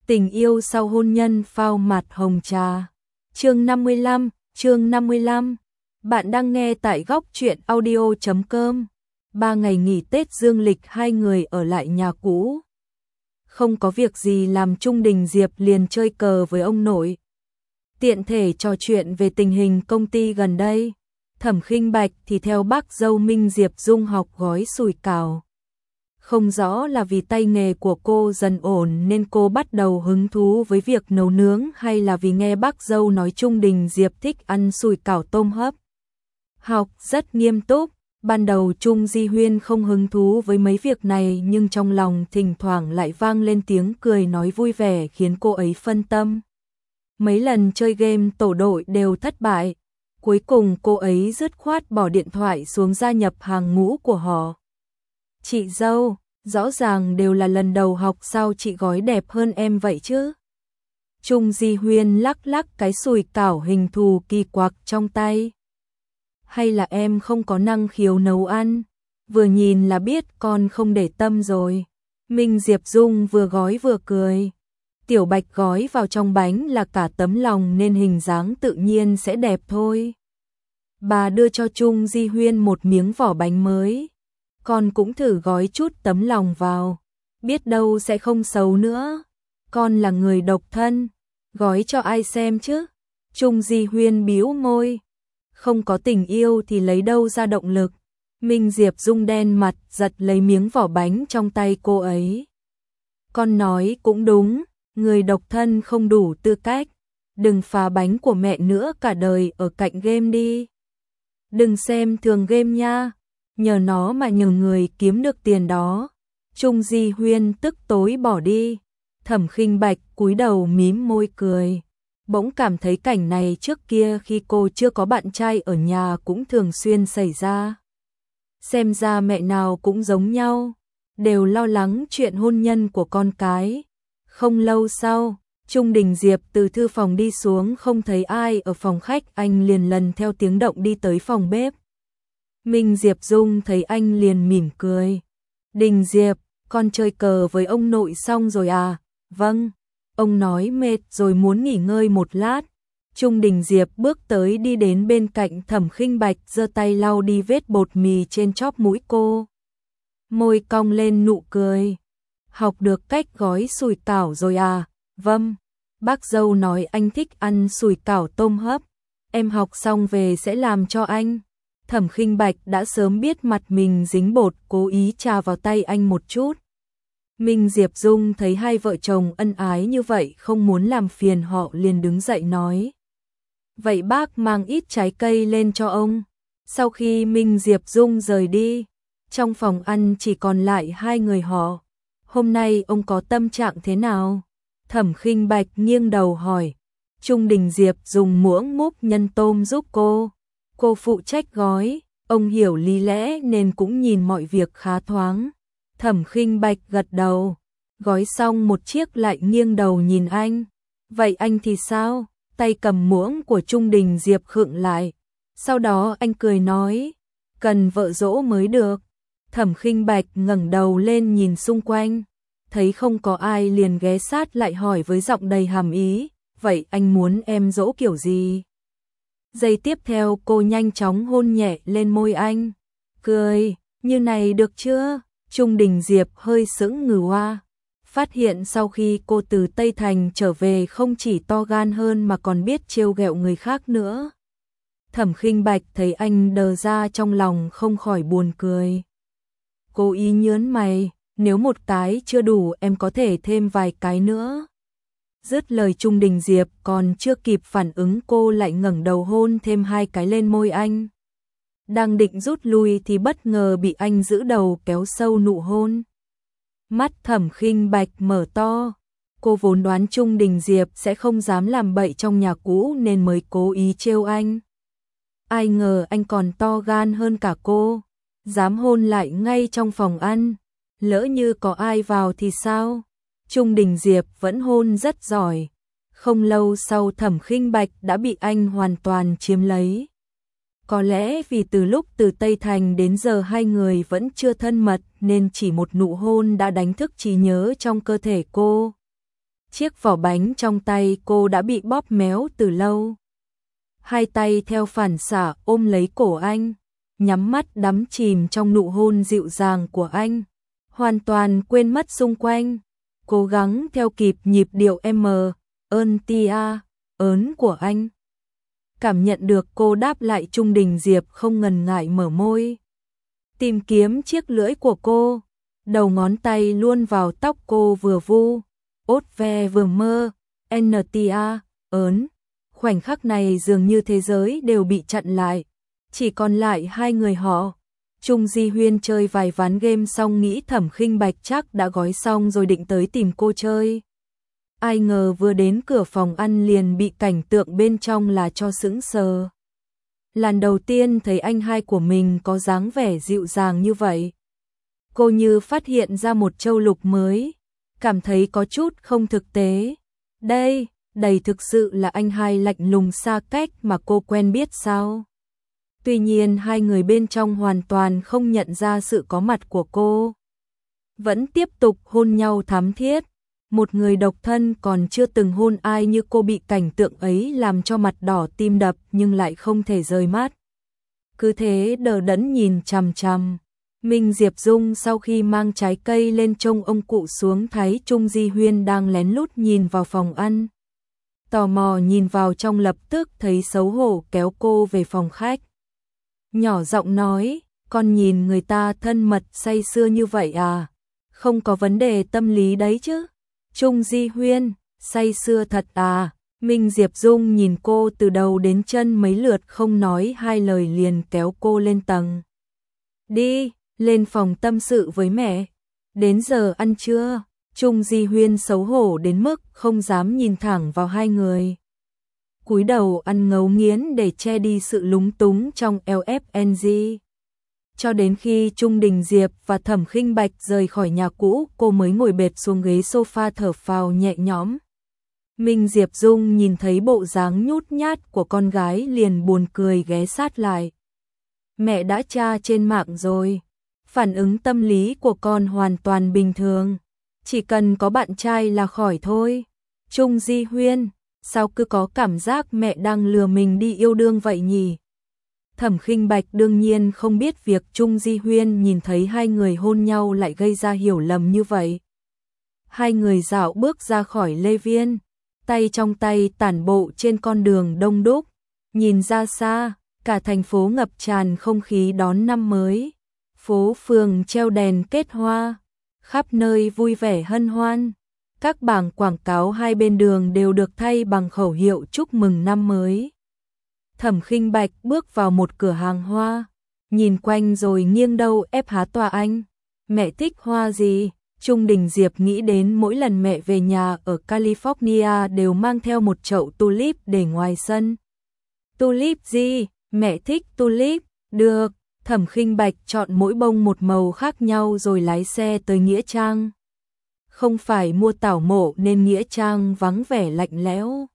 Tình yêu sau hôn nhân phao mặt hồng trà. Chương 55. Bạn đang nghe tại góc truyện audio.com. 3 ngày nghỉ Tết dương lịch hai người ở lại nhà cũ. Không có việc gì làm, Trung Đình Diệp liền chơi cờ với ông nội. Tiện thể trò chuyện về tình hình công ty gần đây. Thẩm Khinh Bạch thì theo bác dâu Minh Diệp Dung học gói sủi cảo. Không rõ là vì tay nghề của cô dần ổn nên cô bắt đầu hứng thú với việc nấu nướng, hay là vì nghe bác dâu nói Trung Đình Diệp thích ăn sủi cảo tôm hấp. Học rất nghiêm túc, ban đầu Trung Di Huyên không hứng thú với mấy việc này, nhưng trong lòng thỉnh thoảng lại vang lên tiếng cười nói vui vẻ khiến cô ấy phân tâm. Mấy lần chơi game tổ đội đều thất bại, cuối cùng cô ấy dứt khoát bỏ điện thoại xuống gia nhập hàng ngũ của họ. Chị dâu, rõ ràng đều là lần đầu học, sao chị gói đẹp hơn em vậy chứ? Trung Di Huyên lắc lắc cái sủi cảo hình thù kỳ quặc trong tay. Hay là em không có năng khiếu nấu ăn? Vừa nhìn là biết con không để tâm rồi. Minh Diệp Dung vừa gói vừa cười. Tiểu Bạch gói vào trong bánh là cả tấm lòng nên hình dáng tự nhiên sẽ đẹp thôi. Bà đưa cho Trung Di Huyên một miếng vỏ bánh mới. Con cũng thử gói chút tấm lòng vào, biết đâu sẽ không xấu nữa. Con là người độc thân, gói cho ai xem chứ? Trung Di Huyên bĩu môi, không có tình yêu thì lấy đâu ra động lực. Minh Diệp Dung đen mặt giật lấy miếng vỏ bánh trong tay cô ấy. Con nói cũng đúng, người độc thân không đủ tư cách. Đừng phá bánh của mẹ nữa, cả đời ở cạnh game đi. Đừng xem thường game nha, nhờ nó mà nhiều người kiếm được tiền đó. Trung Di Huyên tức tối bỏ đi. Thẩm Khinh Bạch cúi đầu mím môi cười. Bỗng cảm thấy cảnh này trước kia khi cô chưa có bạn trai ở nhà cũng thường xuyên xảy ra. Xem ra mẹ nào cũng giống nhau, đều lo lắng chuyện hôn nhân của con cái. Không lâu sau, Trung Đình Diệp từ thư phòng đi xuống, không thấy ai ở phòng khách, anh liền lần theo tiếng động đi tới phòng bếp. Minh Diệp Dung thấy anh liền mỉm cười. Đình Diệp, con chơi cờ với ông nội xong rồi à? Vâng, ông nói mệt rồi muốn nghỉ ngơi một lát. Trung Đình Diệp bước tới đi đến bên cạnh Thẩm Khinh Bạch, giơ tay lau đi vết bột mì trên chóp mũi cô. Môi cong lên nụ cười. Học được cách gói sủi cảo rồi à? Vâng, bác dâu nói anh thích ăn sủi cảo tôm hấp. Em học xong về sẽ làm cho anh. Thẩm Khinh Bạch đã sớm biết mặt mình dính bột, cố ý chà vào tay anh một chút. Minh Diệp Dung thấy hai vợ chồng ân ái như vậy không muốn làm phiền họ, liền đứng dậy nói. Vậy bác mang ít trái cây lên cho ông. Sau khi Minh Diệp Dung rời đi, trong phòng ăn chỉ còn lại hai người họ. Hôm nay ông có tâm trạng thế nào? Thẩm Khinh Bạch nghiêng đầu hỏi. Trung Đình Diệp dùng muỗng múc nhân tôm giúp cô. Cô phụ trách gói, ông hiểu lý lẽ nên cũng nhìn mọi việc khá thoáng. Thẩm Khinh Bạch gật đầu, gói xong một chiếc lại nghiêng đầu nhìn anh. Vậy anh thì sao? Tay cầm muỗng của Trung Đình Diệp khựng lại. Sau đó anh cười nói, cần vợ dỗ mới được. Thẩm Khinh Bạch ngẩng đầu lên nhìn xung quanh, thấy không có ai liền ghé sát lại hỏi với giọng đầy hàm ý, vậy anh muốn em dỗ kiểu gì? Giây tiếp theo cô nhanh chóng hôn nhẹ lên môi anh. Cười, như này được chưa? Trung Đình Diệp hơi sững ngừ hoa. Phát hiện sau khi cô từ Tây Thành trở về không chỉ to gan hơn mà còn biết trêu ghẹo người khác nữa. Thẩm Khinh Bạch thấy anh đờ ra trong lòng không khỏi buồn cười. Cô ý nhớn mày, nếu một cái chưa đủ em có thể thêm vài cái nữa. Dứt lời Trung Đình Diệp còn chưa kịp phản ứng, cô lại ngẩng đầu hôn thêm hai cái lên môi anh. Đang định rút lui thì bất ngờ bị anh giữ đầu kéo sâu nụ hôn. Mắt Thẩm Khinh Bạch mở to. Cô vốn đoán Trung Đình Diệp sẽ không dám làm bậy trong nhà cũ nên mới cố ý trêu anh. Ai ngờ anh còn to gan hơn cả cô, dám hôn lại ngay trong phòng ăn. Lỡ như có ai vào thì sao? Trung Đình Diệp vẫn hôn rất giỏi. Không lâu sau Thẩm Khinh Bạch đã bị anh hoàn toàn chiếm lấy. Có lẽ vì từ lúc từ Tây Thành đến giờ hai người vẫn chưa thân mật nên chỉ một nụ hôn đã đánh thức trí nhớ trong cơ thể cô. chiếc vỏ bánh trong tay cô đã bị bóp méo từ lâu. Hai tay theo phản xạ ôm lấy cổ anh, nhắm mắt đắm chìm trong nụ hôn dịu dàng của anh, hoàn toàn quên mất xung quanh, cố gắng theo kịp nhịp điệu ơn tia ớn của anh. Cảm nhận được cô đáp lại, Trung Đình Diệp không ngần ngại mở môi, tìm kiếm chiếc lưỡi của cô, đầu ngón tay luôn vào tóc cô, vừa vu, ốt ve vừa mơ, tia ớn. Khoảnh khắc này dường như thế giới đều bị chặn lại, chỉ còn lại hai người họ. Trung Di Huyên chơi vài ván game xong nghĩ Thẩm Khinh Bạch chắc đã gói xong rồi định tới tìm cô chơi. Ai ngờ vừa đến cửa phòng ăn liền bị cảnh tượng bên trong là cho sững sờ. Lần đầu tiên thấy anh hai của mình có dáng vẻ dịu dàng như vậy. Cô như phát hiện ra một châu lục mới, cảm thấy có chút không thực tế. Đây thực sự là anh hai lạnh lùng xa cách mà cô quen biết sao? Tuy nhiên hai người bên trong hoàn toàn không nhận ra sự có mặt của cô. Vẫn tiếp tục hôn nhau thắm thiết. Một người độc thân còn chưa từng hôn ai như cô bị cảnh tượng ấy làm cho mặt đỏ tim đập nhưng lại không thể rời mắt. Cứ thế đờ đẫn nhìn chằm chằm. Minh Diệp Dung sau khi mang trái cây lên trông ông cụ xuống thấy Trung Di Huyên đang lén lút nhìn vào phòng ăn. Tò mò nhìn vào trong, lập tức thấy xấu hổ kéo cô về phòng khách. Nhỏ giọng nói, con nhìn người ta thân mật say sưa như vậy à? Không có vấn đề tâm lý đấy chứ? Trung Di Huyên, say sưa thật à? Minh Diệp Dung nhìn cô từ đầu đến chân mấy lượt không nói hai lời liền kéo cô lên tầng. Đi, lên phòng tâm sự với mẹ. Đến giờ ăn trưa. Trung Di Huyên xấu hổ đến mức không dám nhìn thẳng vào hai người. Cúi đầu ăn ngấu nghiến để che đi sự lúng túng trong LFNG. Cho đến khi Trung Đình Diệp và Thẩm Khinh Bạch rời khỏi nhà cũ, cô mới ngồi bệt xuống ghế sofa thở phào nhẹ nhõm. Minh Diệp Dung nhìn thấy bộ dáng nhút nhát của con gái liền buồn cười ghé sát lại. Mẹ đã tra trên mạng rồi, phản ứng tâm lý của con hoàn toàn bình thường, chỉ cần có bạn trai là khỏi thôi. Trung Di Huyên, sao cứ có cảm giác mẹ đang lừa mình đi yêu đương vậy nhỉ? Thẩm Khinh Bạch đương nhiên không biết việc Trung Di Huyên nhìn thấy hai người hôn nhau lại gây ra hiểu lầm như vậy. Hai người dạo bước ra khỏi Lê Viên, tay trong tay tản bộ trên con đường đông đúc, nhìn ra xa, cả thành phố ngập tràn không khí đón năm mới. Phố phường treo đèn kết hoa, khắp nơi vui vẻ hân hoan. Các bảng quảng cáo hai bên đường đều được thay bằng khẩu hiệu chúc mừng năm mới. Thẩm Khinh Bạch bước vào một cửa hàng hoa, nhìn quanh rồi nghiêng đầu ép há tòa anh. Mẹ thích hoa gì? Trung Đình Diệp nghĩ đến mỗi lần mẹ về nhà ở California đều mang theo một chậu tulip để ngoài sân. Tulip gì? Mẹ thích tulip. Được. Thẩm Khinh Bạch chọn mỗi bông một màu khác nhau rồi lái xe tới Nghĩa Trang. Không phải mua tảo mộ nên Nghĩa Trang vắng vẻ lạnh lẽo.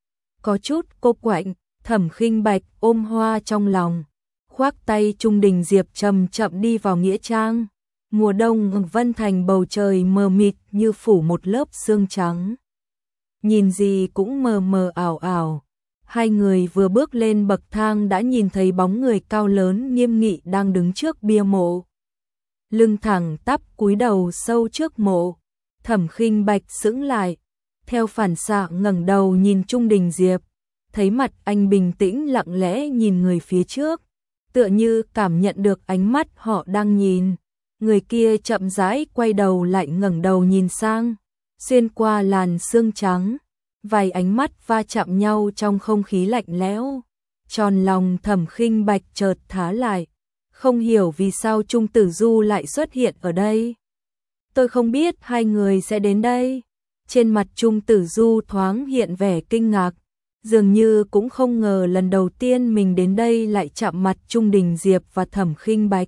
Có chút cô quạnh, Thẩm Khinh Bạch ôm hoa trong lòng, khoác tay Trung Đình Diệp chậm chậm đi vào Nghĩa Trang. Mùa đông Vân Thành bầu trời mờ mịt như phủ một lớp sương trắng. Nhìn gì cũng mờ mờ ảo ảo. Hai người vừa bước lên bậc thang đã nhìn thấy bóng người cao lớn nghiêm nghị đang đứng trước bia mộ. Lưng thẳng tắp cúi đầu sâu trước mộ. Thẩm Khinh Bạch sững lại, theo phản xạ ngẩng đầu nhìn Trung Đình Diệp, thấy mặt anh bình tĩnh lặng lẽ nhìn người phía trước, tựa như cảm nhận được ánh mắt họ đang nhìn. Người kia chậm rãi quay đầu lại ngẩng đầu nhìn sang, xuyên qua làn sương trắng, vài ánh mắt va chạm nhau trong không khí lạnh lẽo. Tròn lòng Thẩm Khinh Bạch chợt thá lại, không hiểu vì sao Trung Tử Du lại xuất hiện ở đây. Tôi không biết hai người sẽ đến đây. Trên mặt Trung Tử Du thoáng hiện vẻ kinh ngạc, dường như cũng không ngờ lần đầu tiên mình đến đây lại chạm mặt Trung Đình Diệp và Thẩm Khinh Bạch.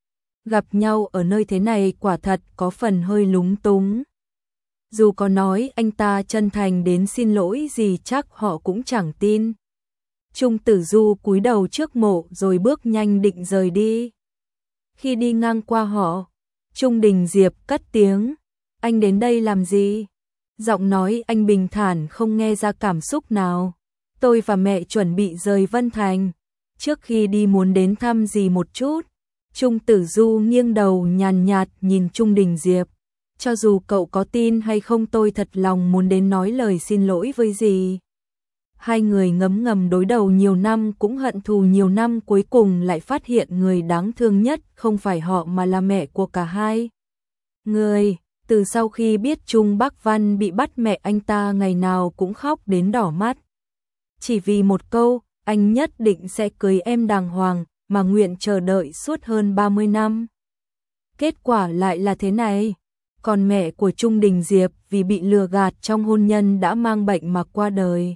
Gặp nhau ở nơi thế này quả thật có phần hơi lúng túng. Dù có nói anh ta chân thành đến xin lỗi gì chắc họ cũng chẳng tin. Trung Tử Du cúi đầu trước mộ rồi bước nhanh định rời đi. Khi đi ngang qua họ, Trung Đình Diệp cất tiếng, anh đến đây làm gì? Giọng nói anh bình thản không nghe ra cảm xúc nào. Tôi và mẹ chuẩn bị rời Vân Thành. Trước khi đi muốn đến thăm dì một chút. Trung Tử Du nghiêng đầu nhàn nhạt nhìn Trung Đình Diệp. Cho dù cậu có tin hay không tôi thật lòng muốn đến nói lời xin lỗi với dì. Hai người ngấm ngầm đối đầu nhiều năm cũng hận thù nhiều năm, cuối cùng lại phát hiện người đáng thương nhất không phải họ mà là mẹ của cả hai người. Từ sau khi biết Trung Bắc Văn bị bắt, mẹ anh ta ngày nào cũng khóc đến đỏ mắt. Chỉ vì một câu, anh nhất định sẽ cưới em đàng hoàng, mà nguyện chờ đợi suốt hơn 30 năm. Kết quả lại là thế này. Còn mẹ của Trung Đình Diệp vì bị lừa gạt trong hôn nhân đã mang bệnh mà qua đời.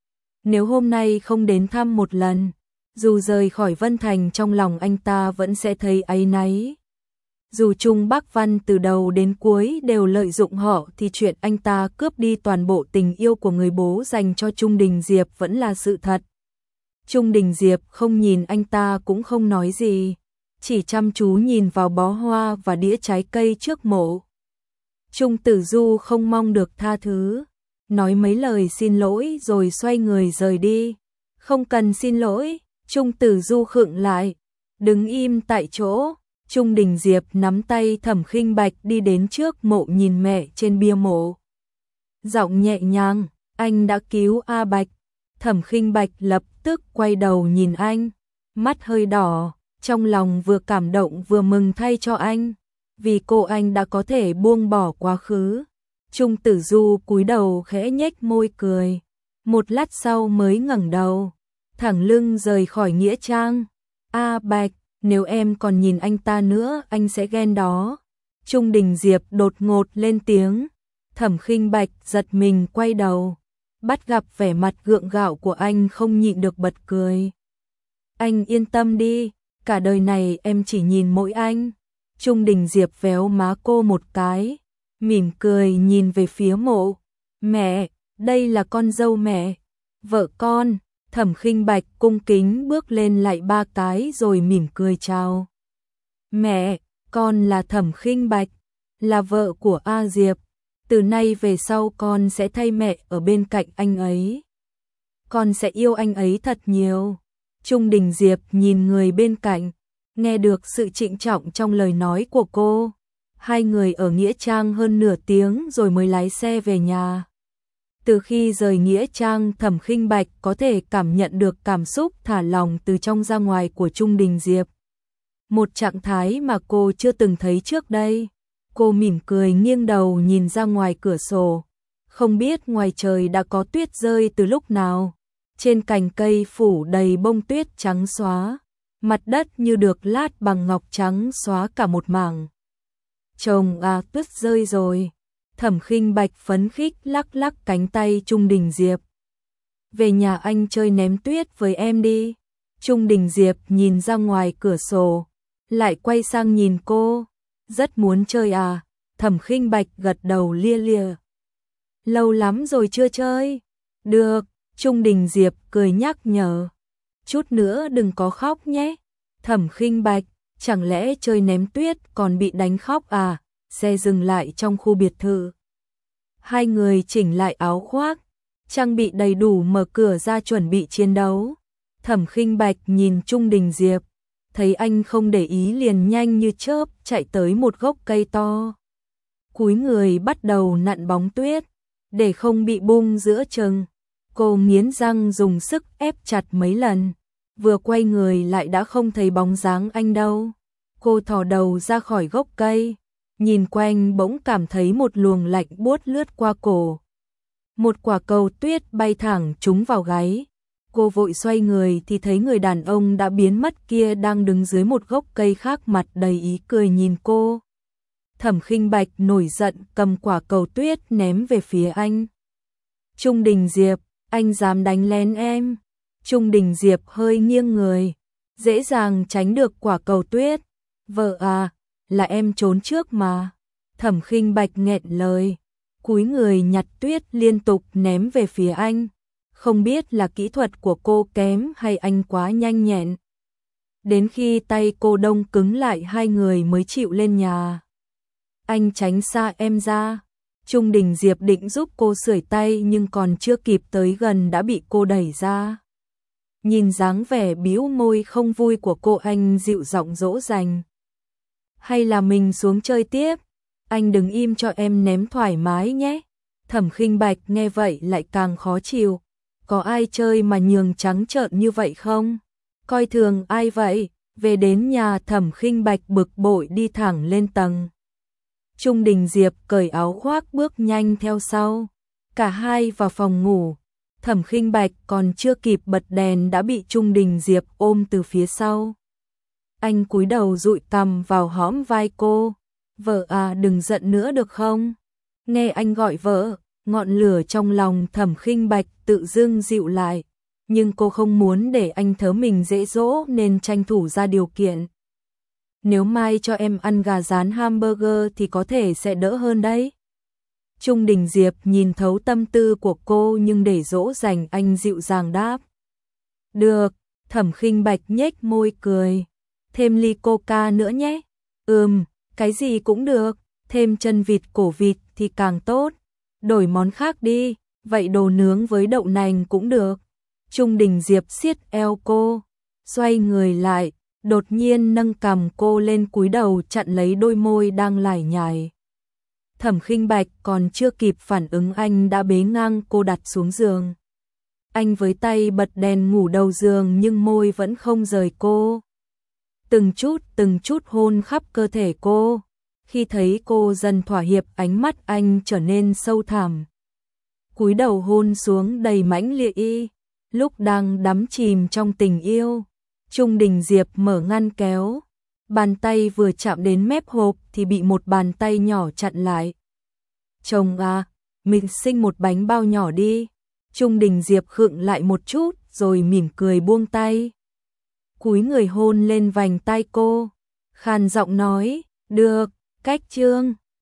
Nếu hôm nay không đến thăm một lần, dù rời khỏi Vân Thành trong lòng anh ta vẫn sẽ thấy áy náy. Dù Trung Bắc Văn từ đầu đến cuối đều lợi dụng họ thì chuyện anh ta cướp đi toàn bộ tình yêu của người bố dành cho Trung Đình Diệp vẫn là sự thật. Trung Đình Diệp không nhìn anh ta cũng không nói gì, chỉ chăm chú nhìn vào bó hoa và đĩa trái cây trước mộ. Trung Tử Du không mong được tha thứ, nói mấy lời xin lỗi rồi xoay người rời đi. Không cần xin lỗi, Trung Tử Du khựng lại, đứng im tại chỗ. Trung Đình Diệp nắm tay Thẩm Khinh Bạch đi đến trước mộ nhìn mẹ trên bia mộ. Giọng nhẹ nhàng, anh đã cứu A Bạch. Thẩm Khinh Bạch lập tức quay đầu nhìn anh, mắt hơi đỏ, trong lòng vừa cảm động vừa mừng thay cho anh. Vì cô anh đã có thể buông bỏ quá khứ. Trung Tử Du cúi đầu khẽ nhếch môi cười. Một lát sau mới ngẩng đầu, thẳng lưng rời khỏi nghĩa trang. A Bạch, nếu em còn nhìn anh ta nữa anh sẽ ghen đó. Trung Đình Diệp đột ngột lên tiếng. Thẩm Khinh Bạch giật mình quay đầu, bắt gặp vẻ mặt gượng gạo của anh không nhịn được bật cười. Anh yên tâm đi, cả đời này em chỉ nhìn mỗi anh. Trung Đình Diệp véo má cô một cái, mỉm cười nhìn về phía mộ. Mẹ, đây là con dâu mẹ, vợ con. Thẩm Khinh Bạch cung kính bước lên lại 3 cái rồi mỉm cười chào. Mẹ, con là Thẩm Khinh Bạch, là vợ của A Diệp. Từ nay về sau con sẽ thay mẹ ở bên cạnh anh ấy. Con sẽ yêu anh ấy thật nhiều. Trung Đình Diệp nhìn người bên cạnh, nghe được sự trịnh trọng trong lời nói của cô. Hai người ở nghĩa trang hơn nửa tiếng rồi mới lái xe về nhà. Từ khi rời nghĩa trang, Thẩm Khinh Bạch có thể cảm nhận được cảm xúc thả lỏng từ trong ra ngoài của Trung Đình Diệp. Một trạng thái mà cô chưa từng thấy trước đây. Cô mỉm cười nghiêng đầu nhìn ra ngoài cửa sổ. Không biết ngoài trời đã có tuyết rơi từ lúc nào. Trên cành cây phủ đầy bông tuyết trắng xóa. Mặt đất như được lát bằng ngọc trắng xóa cả một mảng. Chồng à, tuyết rơi rồi. Thẩm Khinh Bạch phấn khích lắc lắc cánh tay Trung Đình Diệp. Về nhà anh chơi ném tuyết với em đi. Trung Đình Diệp nhìn ra ngoài cửa sổ, lại quay sang nhìn cô. Rất muốn chơi à? Thẩm Khinh Bạch gật đầu lia lịa. Lâu lắm rồi chưa chơi. Được, Trung Đình Diệp cười nhắc nhở. Chút nữa đừng có khóc nhé. Thẩm Khinh Bạch, chẳng lẽ chơi ném tuyết còn bị đánh khóc à? Xe dừng lại trong khu biệt thự. Hai người chỉnh lại áo khoác, trang bị đầy đủ mở cửa ra chuẩn bị chiến đấu. Thẩm Khinh Bạch nhìn Trung Đình Diệp, thấy anh không để ý liền nhanh như chớp chạy tới một gốc cây to. Cúi người bắt đầu nặn bóng tuyết, để không bị bung giữa chừng. Cô nghiến răng dùng sức ép chặt mấy lần, vừa quay người lại đã không thấy bóng dáng anh đâu. Cô thò đầu ra khỏi gốc cây, nhìn quanh bỗng cảm thấy một luồng lạnh buốt lướt qua cổ. Một quả cầu tuyết bay thẳng trúng vào gáy. Cô vội xoay người thì thấy người đàn ông đã biến mất kia đang đứng dưới một gốc cây khác, mặt đầy ý cười nhìn cô. Thẩm Khinh Bạch nổi giận cầm quả cầu tuyết ném về phía anh. Trung Đình Diệp, anh dám đánh lén em. Trung Đình Diệp hơi nghiêng người, dễ dàng tránh được quả cầu tuyết. Vợ à, là em trốn trước mà. Thẩm Khinh Bạch nghẹn lời, cúi người nhặt tuyết liên tục ném về phía anh. Không biết là kỹ thuật của cô kém hay anh quá nhanh nhẹn. Đến khi tay cô đông cứng lại hai người mới chịu lên nhà. Anh tránh xa em ra. Trung Đình Diệp định giúp cô sưởi tay nhưng còn chưa kịp tới gần đã bị cô đẩy ra. Nhìn dáng vẻ bĩu môi không vui của cô, anh dịu giọng dỗ dành. Hay là mình xuống chơi tiếp? Anh đừng im cho em ném thoải mái nhé. Thẩm Khinh Bạch nghe vậy lại càng khó chịu. Có ai chơi mà nhường trắng trợn như vậy không? Coi thường ai vậy? Về đến nhà, Thẩm Khinh Bạch bực bội đi thẳng lên tầng. Trung Đình Diệp cởi áo khoác bước nhanh theo sau. Cả hai vào phòng ngủ. Thẩm Khinh Bạch còn chưa kịp bật đèn đã bị Trung Đình Diệp ôm từ phía sau. Anh cúi đầu dụi cằm vào hõm vai cô. Vợ à, đừng giận nữa được không? Nghe anh gọi vợ, ngọn lửa trong lòng Thẩm Khinh Bạch tự dưng dịu lại. Nhưng cô không muốn để anh thớ mình dễ dỗ nên tranh thủ ra điều kiện. Nếu mai cho em ăn gà rán hamburger thì có thể sẽ đỡ hơn đấy. Trung Đình Diệp nhìn thấu tâm tư của cô nhưng để dỗ dành anh dịu dàng đáp. Được, Thẩm Khinh Bạch nhếch môi cười. Thêm ly coca nữa nhé. Cái gì cũng được, thêm chân vịt cổ vịt thì càng tốt. Đổi món khác đi, vậy đồ nướng với đậu nành cũng được. Trung Đình Diệp siết eo cô, xoay người lại, đột nhiên nâng cằm cô lên cúi đầu chặn lấy đôi môi đang lải nhải. Thẩm Khinh Bạch còn chưa kịp phản ứng anh đã bế ngang cô đặt xuống giường. Anh với tay bật đèn ngủ đầu giường nhưng môi vẫn không rời cô. Từng chút hôn khắp cơ thể cô. Khi thấy cô dần thỏa hiệp, ánh mắt anh trở nên sâu thẳm. Cúi đầu hôn xuống đầy mãnh liệt. Lúc đang đắm chìm trong tình yêu, Trung Đình Diệp mở ngăn kéo. Bàn tay vừa chạm đến mép hộp thì bị một bàn tay nhỏ chặn lại. Chồng à, mình sinh một bánh bao nhỏ đi. Trung Đình Diệp khựng lại một chút rồi mỉm cười buông tay. Cúi người hôn lên vành tai cô, khàn giọng nói, được, cách chương.